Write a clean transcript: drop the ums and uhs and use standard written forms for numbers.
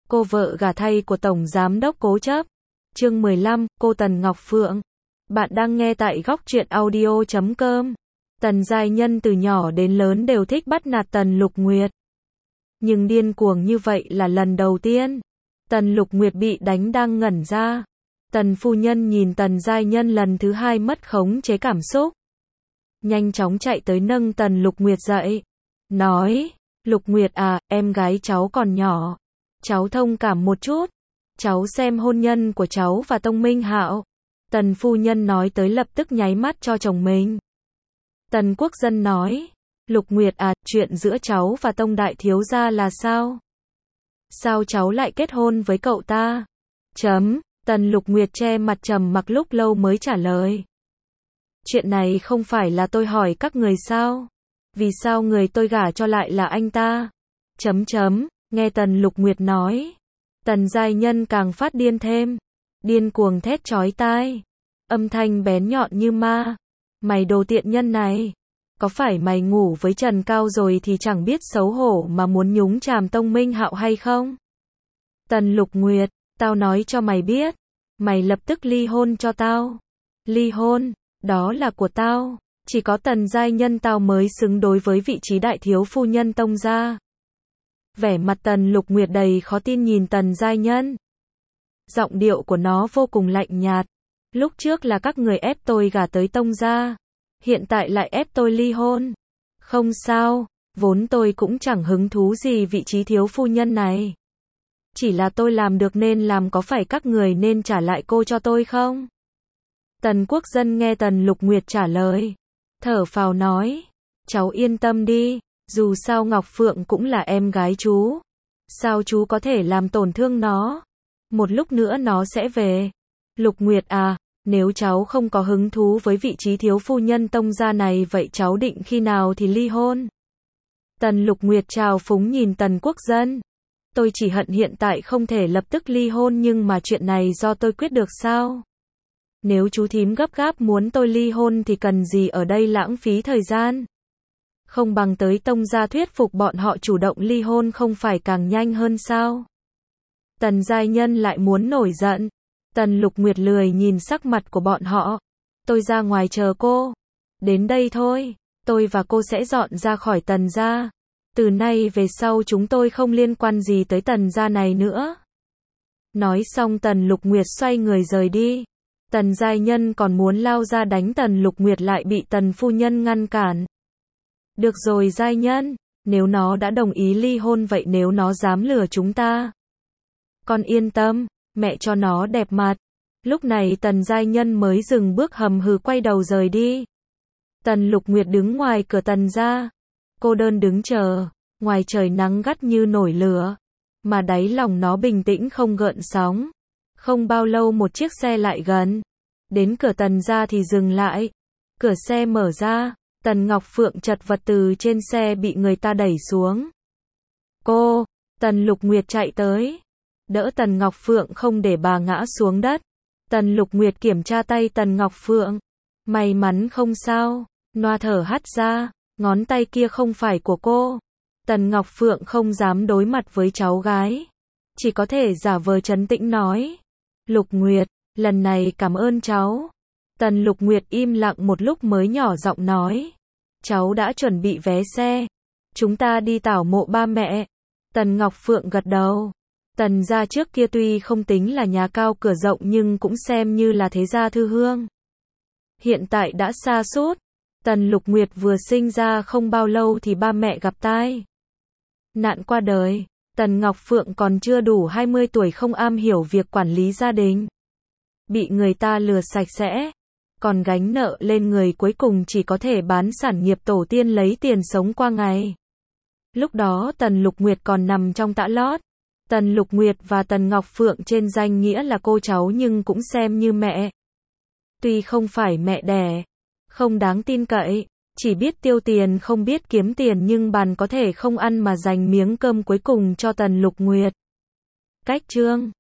cô vợ gả thay của Tổng Giám đốc Cố Chấp. Chương 15, cô Tần Ngọc Phượng. Bạn đang nghe tại góc truyện audio.com. Tần giai nhân từ nhỏ đến lớn đều thích bắt nạt Tần Lục Nguyệt. Nhưng điên cuồng như vậy là lần đầu tiên. Tần Lục Nguyệt bị đánh đang ngẩn ra. Tần phu nhân nhìn Tần giai nhân lần thứ hai mất khống chế cảm xúc. Nhanh chóng chạy tới nâng Tần Lục Nguyệt dậy. Nói, Lục Nguyệt à, em gái cháu còn nhỏ. Cháu thông cảm một chút. Cháu xem hôn nhân của cháu và Tông Minh Hạo. Tần phu nhân nói tới lập tức nháy mắt cho chồng mình. Tần Quốc Dân nói, Lục Nguyệt à, chuyện giữa cháu và Tông Đại Thiếu Gia là sao? Sao cháu lại kết hôn với cậu ta? Tần Lục Nguyệt che mặt trầm mặc lúc lâu mới trả lời. Chuyện này không phải là tôi hỏi các người sao? Vì sao người tôi gả cho lại là anh ta? Nghe Tần Lục Nguyệt nói. Tần giai nhân càng phát điên thêm. Điên cuồng thét chói tai. Âm thanh bén nhọn như ma. Mày đồ tiện nhân này. Có phải mày ngủ với Trần Cao rồi thì chẳng biết xấu hổ mà muốn nhúng chàm Tông Minh Hạo hay không? Tần Lục Nguyệt, tao nói cho mày biết. Mày lập tức ly hôn cho tao. Ly hôn, đó là của tao. Chỉ có Tần giai nhân tao mới xứng đối với vị trí đại thiếu phu nhân Tông gia. Vẻ mặt Tần Lục Nguyệt đầy khó tin nhìn Tần giai nhân. Giọng điệu của nó vô cùng lạnh nhạt. Lúc trước là các người ép tôi gả tới Tông gia. Hiện tại lại ép tôi ly hôn. Không sao, vốn tôi cũng chẳng hứng thú gì vị trí thiếu phu nhân này. Chỉ là tôi làm được nên làm, có phải các người nên trả lại cô cho tôi không? Tần Quốc Dân nghe Tần Lục Nguyệt trả lời. Thở phào nói, cháu yên tâm đi, dù sao Ngọc Phượng cũng là em gái chú. Sao chú có thể làm tổn thương nó? Một lúc nữa nó sẽ về. Lục Nguyệt à, nếu cháu không có hứng thú với vị trí thiếu phu nhân Tông gia này vậy cháu định khi nào thì ly hôn? Tần Lục Nguyệt trào phúng nhìn Tần Quốc Dân. Tôi chỉ hận hiện tại không thể lập tức ly hôn, nhưng mà chuyện này do tôi quyết được sao? Nếu chú thím gấp gáp muốn tôi ly hôn thì cần gì ở đây lãng phí thời gian? Không bằng tới Tông gia thuyết phục bọn họ chủ động ly hôn không phải càng nhanh hơn sao? Tần giai nhân lại muốn nổi giận. Tần Lục Nguyệt lười nhìn sắc mặt của bọn họ. Tôi ra ngoài chờ cô. Đến đây thôi, tôi và cô sẽ dọn ra khỏi Tần gia. Từ nay về sau chúng tôi không liên quan gì tới Tần gia này nữa. Nói xong Tần Lục Nguyệt xoay người rời đi. Tần giai nhân còn muốn lao ra đánh Tần Lục Nguyệt lại bị Tần phu nhân ngăn cản. Được rồi giai nhân, nếu nó đã đồng ý ly hôn vậy nếu nó dám lừa chúng ta, con yên tâm, mẹ cho nó đẹp mặt. Lúc này Tần giai nhân mới dừng bước hầm hừ quay đầu rời đi. Tần Lục Nguyệt đứng ngoài cửa Tần gia. Cô đơn đứng chờ, ngoài trời nắng gắt như nổi lửa, mà đáy lòng nó bình tĩnh không gợn sóng. Không bao lâu một chiếc xe lại gần. Đến cửa Tần gia thì dừng lại. Cửa xe mở ra, Tần Ngọc Phượng chật vật từ trên xe bị người ta đẩy xuống. Cô, Tần Lục Nguyệt chạy tới. Đỡ Tần Ngọc Phượng không để bà ngã xuống đất. Tần Lục Nguyệt kiểm tra tay Tần Ngọc Phượng. May mắn không sao. Noa thở hắt ra, ngón tay kia không phải của cô. Tần Ngọc Phượng không dám đối mặt với cháu gái. Chỉ có thể giả vờ trấn tĩnh nói. Lục Nguyệt, lần này cảm ơn cháu. Tần Lục Nguyệt im lặng một lúc mới nhỏ giọng nói. Cháu đã chuẩn bị vé xe. Chúng ta đi tảo mộ ba mẹ. Tần Ngọc Phượng gật đầu. Tần gia trước kia tuy không tính là nhà cao cửa rộng nhưng cũng xem như là thế gia thư hương. Hiện tại đã sa sút. Tần Lục Nguyệt vừa sinh ra không bao lâu thì ba mẹ gặp tai nạn qua đời. Tần Ngọc Phượng còn chưa đủ 20 tuổi, không am hiểu việc quản lý gia đình. Bị người ta lừa sạch sẽ. Còn gánh nợ lên người, cuối cùng chỉ có thể bán sản nghiệp tổ tiên lấy tiền sống qua ngày. Lúc đó Tần Lục Nguyệt còn nằm trong tã lót. Tần Lục Nguyệt và Tần Ngọc Phượng trên danh nghĩa là cô cháu nhưng cũng xem như mẹ. Tuy không phải mẹ đẻ, không đáng tin cậy, chỉ biết tiêu tiền không biết kiếm tiền, nhưng bàn có thể không ăn mà dành miếng cơm cuối cùng cho Tần Lục Nguyệt. Cách chương